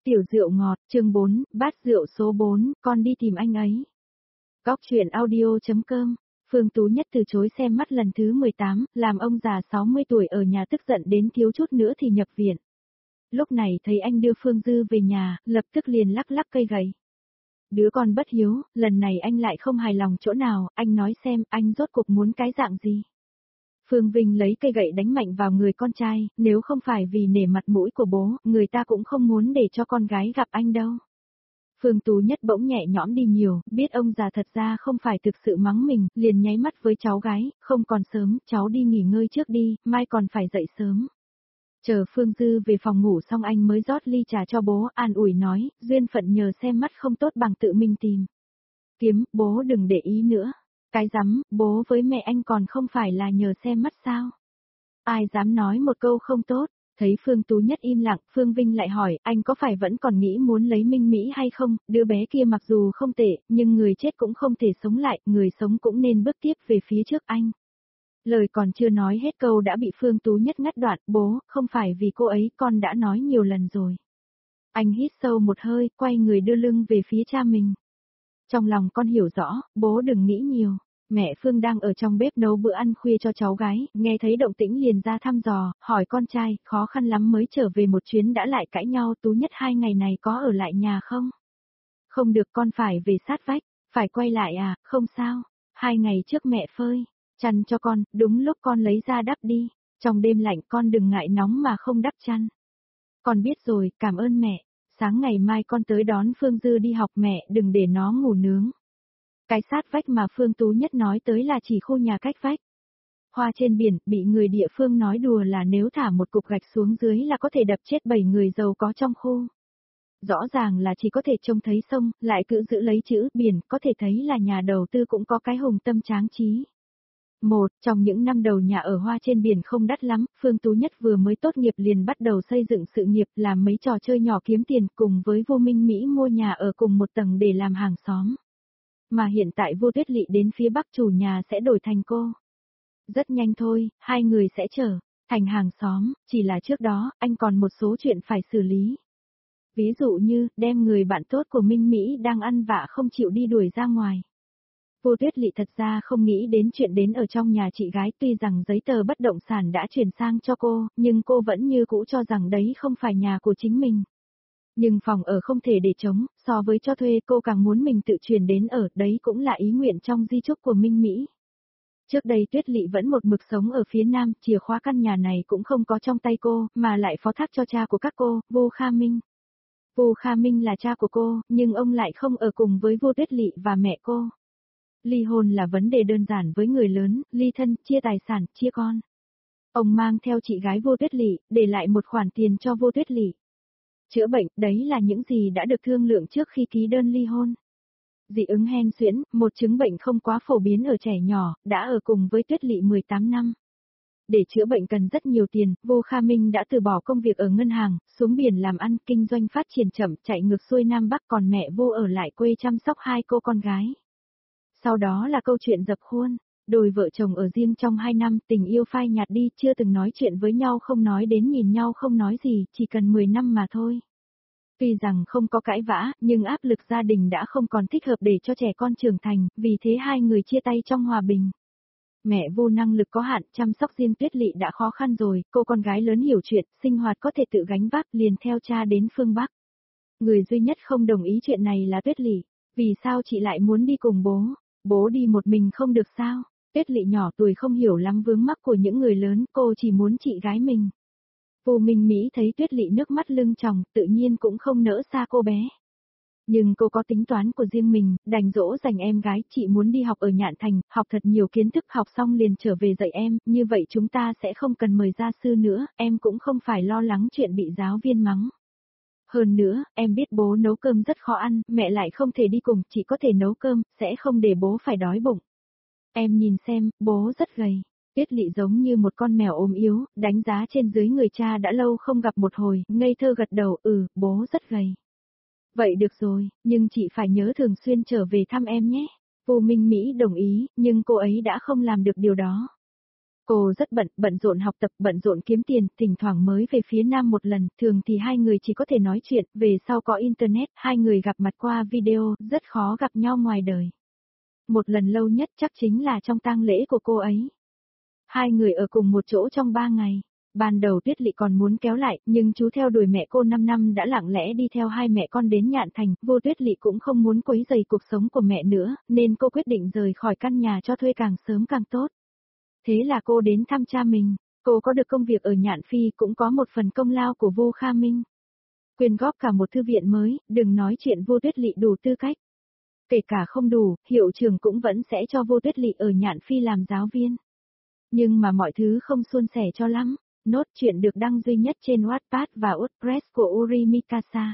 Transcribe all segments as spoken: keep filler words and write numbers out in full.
Tiểu rượu ngọt, chương bốn, bát rượu số bốn, con đi tìm anh ấy. Góc truyện audio.com, Phương Tú Nhất từ chối xem mắt lần thứ mười tám, làm ông già sáu mươi tuổi ở nhà tức giận đến thiếu chút nữa thì nhập viện. Lúc này thấy anh đưa Phương Dư về nhà, lập tức liền lắc lắc cây gậy. Đứa con bất hiếu, lần này anh lại không hài lòng chỗ nào, anh nói xem anh rốt cuộc muốn cái dạng gì. Phương Vinh lấy cây gậy đánh mạnh vào người con trai, nếu không phải vì nể mặt mũi của bố, người ta cũng không muốn để cho con gái gặp anh đâu. Phương Tú Nhất bỗng nhẹ nhõm đi nhiều, biết ông già thật ra không phải thực sự mắng mình, liền nháy mắt với cháu gái, không còn sớm, cháu đi nghỉ ngơi trước đi, mai còn phải dậy sớm. Chờ Phương Dư về phòng ngủ xong anh mới rót ly trà cho bố, an ủi nói, duyên phận nhờ xem mắt không tốt bằng tự mình tìm. Kiếm, bố đừng để ý nữa. Cái rắm, bố với mẹ anh còn không phải là nhờ xem mắt sao? Ai dám nói một câu không tốt? Thấy Phương Tú Nhất im lặng, Phương Vinh lại hỏi, anh có phải vẫn còn nghĩ muốn lấy Minh Mỹ hay không? Đứa bé kia mặc dù không tệ, nhưng người chết cũng không thể sống lại, người sống cũng nên bước tiếp về phía trước anh. Lời còn chưa nói hết câu đã bị Phương Tú Nhất ngắt đoạn, bố, không phải vì cô ấy, con đã nói nhiều lần rồi. Anh hít sâu một hơi, quay người đưa lưng về phía cha mình. Trong lòng con hiểu rõ, bố đừng nghĩ nhiều. Mẹ Phương đang ở trong bếp nấu bữa ăn khuya cho cháu gái, nghe thấy động tĩnh liền ra thăm dò, hỏi con trai, khó khăn lắm mới trở về một chuyến đã lại cãi nhau, Tú Nhất hai ngày này có ở lại nhà không? Không được, con phải về sát vách, phải quay lại à, không sao. Hai ngày trước mẹ phơi chăn cho con, đúng lúc con lấy ra đắp đi. Trong đêm lạnh con đừng ngại nóng mà không đắp chăn. Con biết rồi, cảm ơn mẹ. Sáng ngày mai con tới đón Phương Dư đi học, mẹ đừng để nó ngủ nướng. Cái sát vách mà Phương Tú Nhất nói tới là chỉ khu nhà cách vách. Hoa trên biển, bị người địa phương nói đùa là nếu thả một cục gạch xuống dưới là có thể đập chết bảy người giàu có trong khu. Rõ ràng là chỉ có thể trông thấy sông, lại cứ giữ lấy chữ biển, có thể thấy là nhà đầu tư cũng có cái hùng tâm tráng trí. Một, trong những năm đầu nhà ở Hoa trên biển không đắt lắm, Phương Tú Nhất vừa mới tốt nghiệp liền bắt đầu xây dựng sự nghiệp, làm mấy trò chơi nhỏ kiếm tiền, cùng với Vô Minh Mỹ mua nhà ở cùng một tầng để làm hàng xóm. Mà hiện tại Vô Tuyết Lị đến phía Bắc chủ nhà sẽ đổi thành cô. Rất nhanh thôi, hai người sẽ trở thành hàng xóm, chỉ là trước đó, anh còn một số chuyện phải xử lý. Ví dụ như, đem người bạn tốt của Minh Mỹ đang ăn vạ không chịu đi đuổi ra ngoài. Vô Tuyết Lị thật ra không nghĩ đến chuyện đến ở trong nhà chị gái, tuy rằng giấy tờ bất động sản đã chuyển sang cho cô, nhưng cô vẫn như cũ cho rằng đấy không phải nhà của chính mình. Nhưng phòng ở không thể để trống, so với cho thuê cô càng muốn mình tự chuyển đến ở, đấy cũng là ý nguyện trong di chúc của Minh Mỹ. Trước đây Tuyết Lị vẫn một mực sống ở phía Nam, chìa khóa căn nhà này cũng không có trong tay cô, mà lại phó thác cho cha của các cô, Vô Kha Minh. Vô Kha Minh là cha của cô, nhưng ông lại không ở cùng với Vô Tuyết Lị và mẹ cô. Ly hôn là vấn đề đơn giản với người lớn, ly thân, chia tài sản, chia con. Ông mang theo chị gái Vô Tuyết Lị, để lại một khoản tiền cho Vô Tuyết Lị. Chữa bệnh, đấy là những gì đã được thương lượng trước khi ký đơn ly hôn. Dị ứng hen suyễn, một chứng bệnh không quá phổ biến ở trẻ nhỏ, đã ở cùng với Tuyết Lị mười tám năm. Để chữa bệnh cần rất nhiều tiền, Vô Kha Minh đã từ bỏ công việc ở ngân hàng, xuống biển làm ăn, kinh doanh phát triển chậm, chạy ngược xuôi Nam Bắc, còn mẹ Vô ở lại quê chăm sóc hai cô con gái. Sau đó là câu chuyện dập khuôn, đôi vợ chồng ở riêng trong hai năm, tình yêu phai nhạt đi, chưa từng nói chuyện với nhau, không nói đến nhìn nhau không nói gì, chỉ cần mười năm mà thôi. Tuy rằng không có cãi vã, nhưng áp lực gia đình đã không còn thích hợp để cho trẻ con trưởng thành, vì thế hai người chia tay trong hòa bình. Mẹ Vô năng lực có hạn, chăm sóc riêng Tuyết Lị đã khó khăn rồi, cô con gái lớn hiểu chuyện, sinh hoạt có thể tự gánh vác, liền theo cha đến phương Bắc. Người duy nhất không đồng ý chuyện này là Tuyết Lị. Vì sao chị lại muốn đi cùng bố? Bố đi một mình không được sao? Tuyết Lị nhỏ tuổi không hiểu lắm vướng mắc của những người lớn, cô chỉ muốn chị gái mình. Vô Minh Mỹ thấy Tuyết Lị nước mắt lưng tròng, tự nhiên cũng không nỡ xa cô bé. Nhưng cô có tính toán của riêng mình, đành dỗ dành em gái, chị muốn đi học ở Nhạn Thành, học thật nhiều kiến thức, học xong liền trở về dạy em, như vậy chúng ta sẽ không cần mời gia sư nữa, em cũng không phải lo lắng chuyện bị giáo viên mắng. Hơn nữa, em biết bố nấu cơm rất khó ăn, mẹ lại không thể đi cùng, chỉ có thể nấu cơm, sẽ không để bố phải đói bụng. Em nhìn xem, bố rất gầy. Tuyết Lị giống như một con mèo ốm yếu, đánh giá trên dưới người cha đã lâu không gặp một hồi, ngây thơ gật đầu, ừ, bố rất gầy. Vậy được rồi, nhưng chị phải nhớ thường xuyên trở về thăm em nhé. Vô Minh Mỹ đồng ý, nhưng cô ấy đã không làm được điều đó. Cô rất bận, bận rộn học tập, bận rộn kiếm tiền, thỉnh thoảng mới về phía Nam một lần, thường thì hai người chỉ có thể nói chuyện, về sau có Internet, hai người gặp mặt qua video, rất khó gặp nhau ngoài đời. Một lần lâu nhất chắc chính là trong tang lễ của cô ấy. Hai người ở cùng một chỗ trong ba ngày. Ban đầu Tuyết Lị còn muốn kéo lại, nhưng chú theo đuổi mẹ cô năm năm đã lặng lẽ đi theo hai mẹ con đến Nhạn Thành, Vô Tuyết Lị cũng không muốn quấy rầy cuộc sống của mẹ nữa, nên cô quyết định rời khỏi căn nhà cho thuê càng sớm càng tốt. Thế là cô đến thăm cha mình, cô có được công việc ở Nhạn Phi cũng có một phần công lao của Vô Kha Minh. Quyên góp cả một thư viện mới, đừng nói chuyện Vô Tuyết Lị đủ tư cách. Kể cả không đủ, hiệu trưởng cũng vẫn sẽ cho Vô Tuyết Lị ở Nhạn Phi làm giáo viên. Nhưng mà mọi thứ không suôn sẻ cho lắm. Nốt chuyện được đăng duy nhất trên Wattpad và WordPress của Uri Mikasa.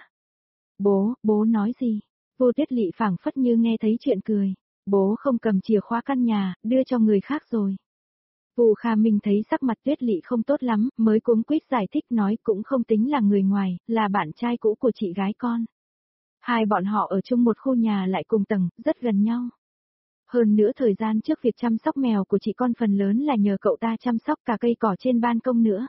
Bố, bố nói gì? Vô Tuyết Lị phảng phất như nghe thấy chuyện cười. Bố không cầm chìa khóa căn nhà, đưa cho người khác rồi. Vu Kha Minh thấy sắc mặt Tuyết Lị không tốt lắm, mới cuống quýt giải thích nói cũng không tính là người ngoài, là bạn trai cũ của chị gái con. Hai bọn họ ở chung một khu nhà lại cùng tầng, rất gần nhau. Hơn nữa thời gian trước việc chăm sóc mèo của chị con phần lớn là nhờ cậu ta chăm sóc cả cây cỏ trên ban công nữa.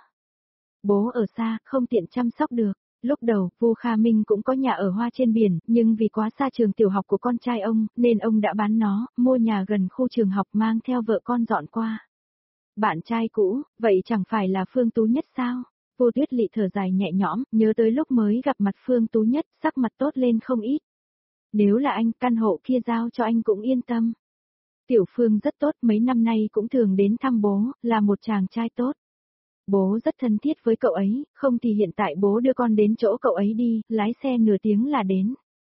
Bố ở xa, không tiện chăm sóc được. Lúc đầu, Vu Kha Minh cũng có nhà ở Hoa trên biển, nhưng vì quá xa trường tiểu học của con trai ông, nên ông đã bán nó, mua nhà gần khu trường học mang theo vợ con dọn qua. Bạn trai cũ, vậy chẳng phải là Phương Tú Nhất sao? Vô Tuyết Lị thở dài nhẹ nhõm, nhớ tới lúc mới gặp mặt Phương Tú Nhất, sắc mặt tốt lên không ít. Nếu là anh, căn hộ kia giao cho anh cũng yên tâm. Tiểu Phương rất tốt, mấy năm nay cũng thường đến thăm bố, là một chàng trai tốt. Bố rất thân thiết với cậu ấy, không thì hiện tại bố đưa con đến chỗ cậu ấy đi, lái xe nửa tiếng là đến.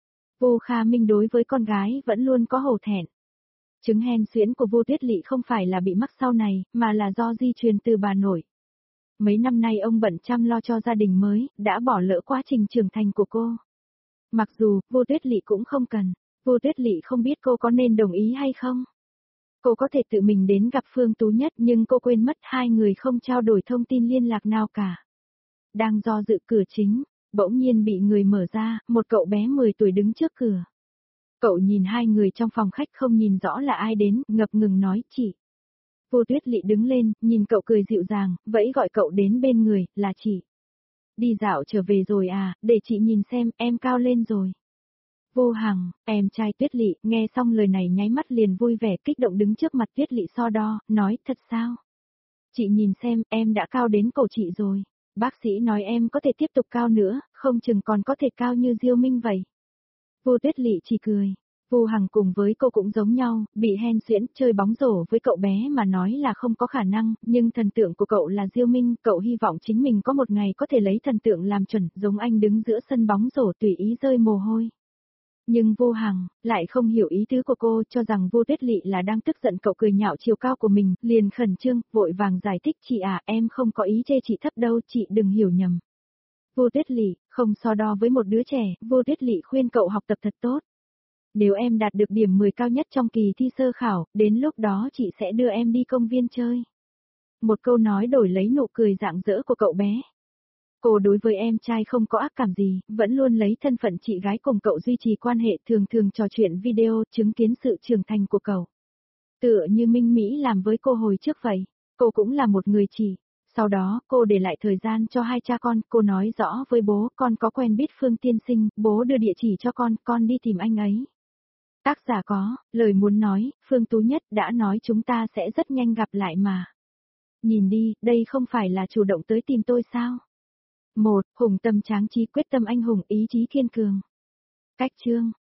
Vô Kha Minh đối với con gái vẫn luôn có hổ thẹn. Chứng hen suyễn của Vô Tuyết Lị không phải là bị mắc sau này, mà là do di truyền từ bà nội. Mấy năm nay ông bận chăm lo cho gia đình mới, đã bỏ lỡ quá trình trưởng thành của cô. Mặc dù, Vô Tuyết Lị cũng không cần, Vô Tuyết Lị không biết cô có nên đồng ý hay không. Cô có thể tự mình đến gặp Phương Tú Nhất nhưng cô quên mất hai người không trao đổi thông tin liên lạc nào cả. Đang do dự cửa chính, bỗng nhiên bị người mở ra, một cậu bé mười tuổi đứng trước cửa. Cậu nhìn hai người trong phòng khách không nhìn rõ là ai đến, ngập ngừng nói chị. Vô Tuyết Lị đứng lên, nhìn cậu cười dịu dàng, vẫy gọi cậu đến bên người, là chị. Đi dạo trở về rồi à, để chị nhìn xem, em cao lên rồi. Vô Hằng, em trai Tuyết Lị, nghe xong lời này nháy mắt liền vui vẻ kích động đứng trước mặt Tuyết Lị so đo, nói thật sao? Chị nhìn xem, em đã cao đến cổ chị rồi. Bác sĩ nói em có thể tiếp tục cao nữa, không chừng còn có thể cao như Diêu Minh vậy. Vô Tuyết Lị chỉ cười. Vô Hằng cùng với cô cũng giống nhau, bị hen suyễn, chơi bóng rổ với cậu bé mà nói là không có khả năng, nhưng thần tượng của cậu là Diêu Minh, cậu hy vọng chính mình có một ngày có thể lấy thần tượng làm chuẩn, giống anh đứng giữa sân bóng rổ tùy ý rơi mồ hôi. Nhưng Vô Hằng, lại không hiểu ý tứ của cô, cho rằng Vô Tuyết Lị là đang tức giận cậu cười nhạo chiều cao của mình, liền khẩn trương, vội vàng giải thích chị à, em không có ý chê chị thấp đâu, chị đừng hiểu nhầm. Vô Tuyết Lị, không so đo với một đứa trẻ, Vô Tuyết Lị khuyên cậu học tập thật tốt. Nếu em đạt được điểm mười cao nhất trong kỳ thi sơ khảo, đến lúc đó chị sẽ đưa em đi công viên chơi. Một câu nói đổi lấy nụ cười rạng rỡ của cậu bé. Cô đối với em trai không có ác cảm gì, vẫn luôn lấy thân phận chị gái cùng cậu duy trì quan hệ, thường thường trò chuyện video, chứng kiến sự trưởng thành của cậu. Tựa như Minh Mỹ làm với cô hồi trước vậy, cô cũng là một người chị. Sau đó, cô để lại thời gian cho hai cha con, cô nói rõ với bố, con có quen biết Phương Tiên Sinh, bố đưa địa chỉ cho con, con đi tìm anh ấy. Tác giả có, lời muốn nói, Phương Tú Nhất đã nói chúng ta sẽ rất nhanh gặp lại mà. Nhìn đi, đây không phải là chủ động tới tìm tôi sao? Một, hùng tâm tráng trí, quyết tâm anh hùng, ý chí kiên cường. Cách chương